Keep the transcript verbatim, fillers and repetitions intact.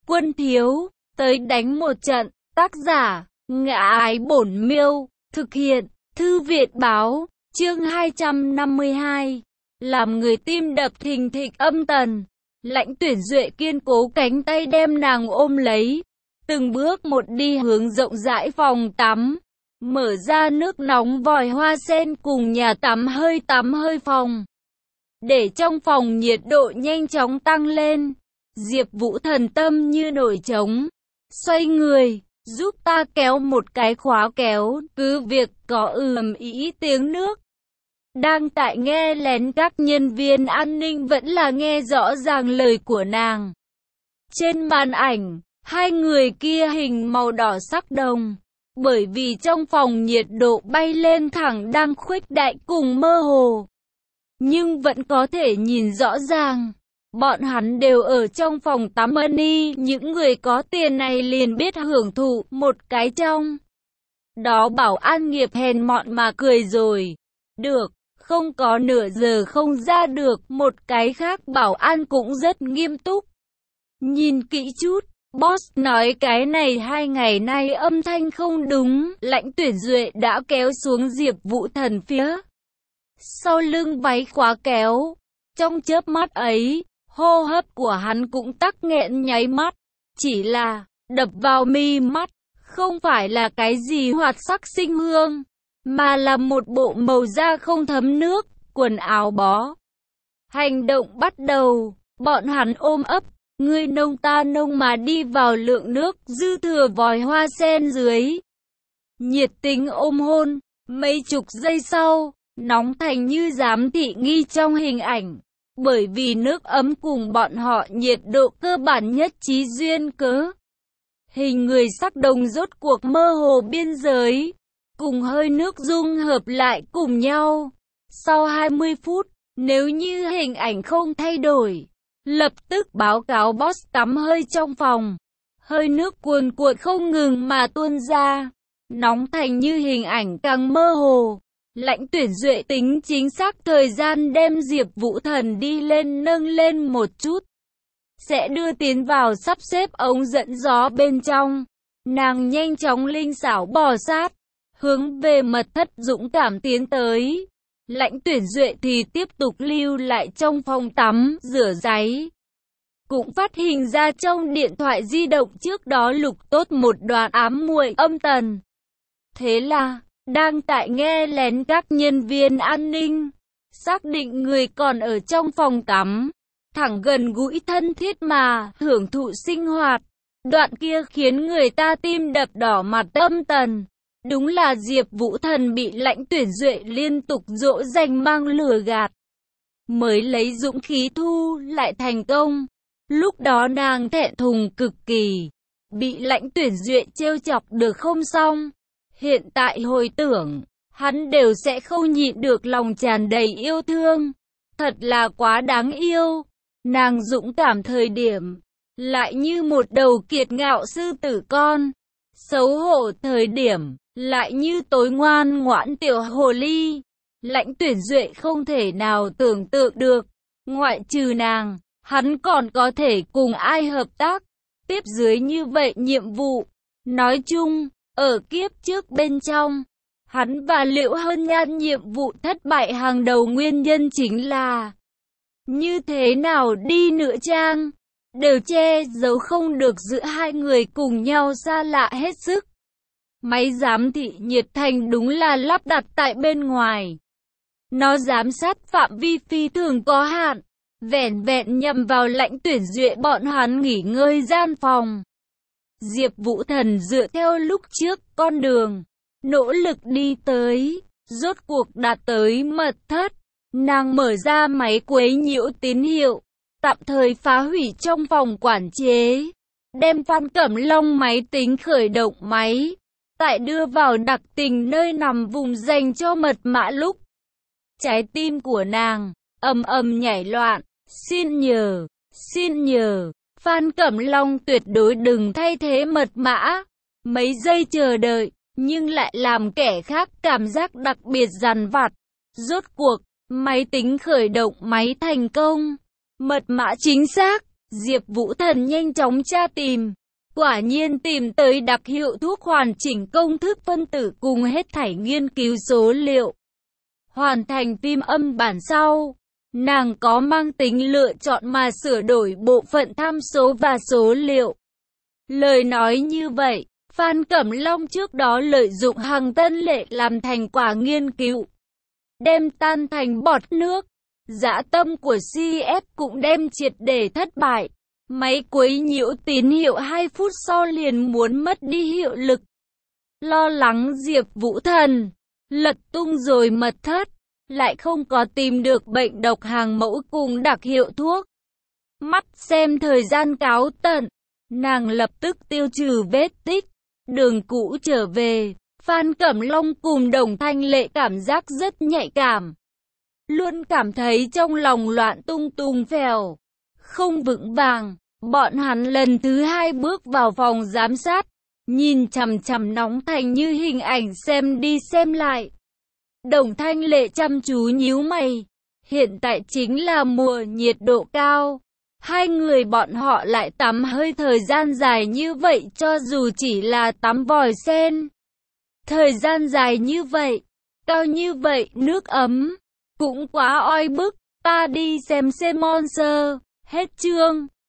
Quân thiếu, tới đánh một trận. Tác giả, Ngã Ái Bổn Miêu. Thực hiện, Thư viện báo. Chương hai trăm năm mươi hai. Làm người tim đập thình thịch âm tần. Lãnh Tuyển Duệ kiên cố cánh tay đem nàng ôm lấy. Từng bước một đi hướng rộng rãi phòng tắm. Mở ra nước nóng vòi hoa sen cùng nhà tắm hơi tắm hơi phòng. Để trong phòng nhiệt độ nhanh chóng tăng lên. Diệp Vũ thần tâm như nổi trống. Xoay người, giúp ta kéo một cái khóa kéo, cứ việc có ầm ĩ tiếng nước. Đang tại nghe lén các nhân viên an ninh vẫn là nghe rõ ràng lời của nàng. Trên màn ảnh, hai người kia hình màu đỏ sắc đồng. Bởi vì trong phòng nhiệt độ bay lên thẳng đang khuếch đại cùng mơ hồ. Nhưng vẫn có thể nhìn rõ ràng. Bọn hắn đều ở trong phòng tắm money, những người có tiền này liền biết hưởng thụ một cái trong. Đó bảo an nghiệp hèn mọn mà cười rồi. Được, không có nửa giờ không ra được, một cái khác bảo an cũng rất nghiêm túc. Nhìn kỹ chút, boss nói cái này hai ngày nay âm thanh không đúng, Lãnh Tuyển Duệ đã kéo xuống Diệp Vũ thần phía. Sau lưng váy khóa kéo, trong chớp mắt ấy, hô hấp của hắn cũng tắc nghẹn nháy mắt, chỉ là đập vào mi mắt, không phải là cái gì hoạt sắc sinh hương, mà là một bộ màu da không thấm nước, quần áo bó. Hành động bắt đầu, bọn hắn ôm ấp, ngươi nông ta nông mà đi vào lượng nước dư thừa vòi hoa sen dưới. Nhiệt tình ôm hôn, mấy chục giây sau, nóng thành như giám thị nghi trong hình ảnh. Bởi vì nước ấm cùng bọn họ nhiệt độ cơ bản nhất trí duyên cớ. Hình người sắc đồng rốt cuộc mơ hồ biên giới, cùng hơi nước dung hợp lại cùng nhau. Sau hai mươi phút, nếu như hình ảnh không thay đổi, lập tức báo cáo boss tắm hơi trong phòng. Hơi nước cuồn cuộn không ngừng mà tuôn ra, nóng thành như hình ảnh càng mơ hồ. Lãnh Tuyển Duệ tính chính xác thời gian đem Diệp Vũ thần đi lên nâng lên một chút. Sẽ đưa tiến vào sắp xếp ống dẫn gió bên trong. Nàng nhanh chóng linh xảo bò sát, hướng về mật thất dũng cảm tiến tới. Lãnh Tuyển Duệ thì tiếp tục lưu lại trong phòng tắm, rửa ráy. Cũng phát hình ra trong điện thoại di động trước đó lục tốt một đoạn ám muội âm tần. Thế là đang tại nghe lén các nhân viên an ninh, xác định người còn ở trong phòng tắm, thẳng gần gũi thân thiết mà hưởng thụ sinh hoạt. Đoạn kia khiến người ta tim đập đỏ mặt âm tần. Đúng là Diệp Vũ thần bị Lãnh Tuyển Duệ liên tục dỗ dành mang lừa gạt, mới lấy dũng khí thu lại thành công. Lúc đó nàng thẹn thùng cực kỳ, bị Lãnh Tuyển Duệ trêu chọc được không xong. Hiện tại hồi tưởng, hắn đều sẽ không nhịn được lòng tràn đầy yêu thương. Thật là quá đáng yêu. Nàng dũng cảm thời điểm, lại như một đầu kiệt ngạo sư tử con. Xấu hổ thời điểm, lại như tối ngoan ngoãn tiểu hồ ly. Lãnh Tuyển Duệ không thể nào tưởng tượng được, ngoại trừ nàng, hắn còn có thể cùng ai hợp tác. Tiếp dưới như vậy nhiệm vụ, nói chung, ở kiếp trước bên trong, hắn và Liễu Hân Nhan nhiệm vụ thất bại hàng đầu nguyên nhân chính là như thế nào đi nữa chăng, đều che giấu không được giữa hai người cùng nhau xa lạ hết sức. Máy giám thị nhiệt thành đúng là lắp đặt tại bên ngoài. Nó giám sát phạm vi phi thường có hạn, vẻn vẹn nhằm vào Lãnh Tuyển Duệ bọn hắn nghỉ ngơi gian phòng. Diệp Vũ thần dựa theo lúc trước con đường, nỗ lực đi tới, rốt cuộc đạt tới mật thất. Nàng mở ra máy quấy nhiễu tín hiệu, tạm thời phá hủy trong phòng quản chế, đem Phan Cẩm Long máy tính khởi động máy, tại đưa vào đặc tình nơi nằm vùng dành cho mật mã lúc. Trái tim của nàng ầm ầm nhảy loạn, xin nhờ, xin nhờ. Phan Cẩm Long tuyệt đối đừng thay thế mật mã. Mấy giây chờ đợi, nhưng lại làm kẻ khác cảm giác đặc biệt dằn vặt. Rốt cuộc, máy tính khởi động máy thành công. Mật mã chính xác, Diệp Vũ Thần nhanh chóng tra tìm. Quả nhiên tìm tới đặc hiệu thuốc hoàn chỉnh công thức phân tử cùng hết thảy nghiên cứu số liệu. Hoàn thành phim âm bản sau, nàng có mang tính lựa chọn mà sửa đổi bộ phận tham số và số liệu. Lời nói như vậy, Phan Cẩm Long trước đó lợi dụng Hằng Tân Lệ làm thành quả nghiên cứu, đem tan thành bọt nước. Dã tâm của xê ép cũng đem triệt để thất bại. Máy quấy nhiễu tín hiệu hai phút sau liền muốn mất đi hiệu lực. Lo lắng Diệp Vũ Thần lật tung rồi mật thất, lại không có tìm được bệnh độc hàng mẫu cùng đặc hiệu thuốc. Mắt xem thời gian cáo tận, nàng lập tức tiêu trừ vết tích, đường cũ trở về. Phan Cẩm Long cùng Đồng Thanh Lệ cảm giác rất nhạy cảm, luôn cảm thấy trong lòng loạn tung tung phèo, không vững vàng. Bọn hắn lần thứ hai bước vào phòng giám sát, nhìn chằm chằm Nóng Thành như hình ảnh xem đi xem lại. Đồng Thanh Lệ chăm chú nhíu mày, hiện tại chính là mùa nhiệt độ cao, hai người bọn họ lại tắm hơi thời gian dài như vậy, cho dù chỉ là tắm vòi sen. Thời gian dài như vậy, cao như vậy, nước ấm, cũng quá oi bức. Ta đi xem xem Monster. Hết chương.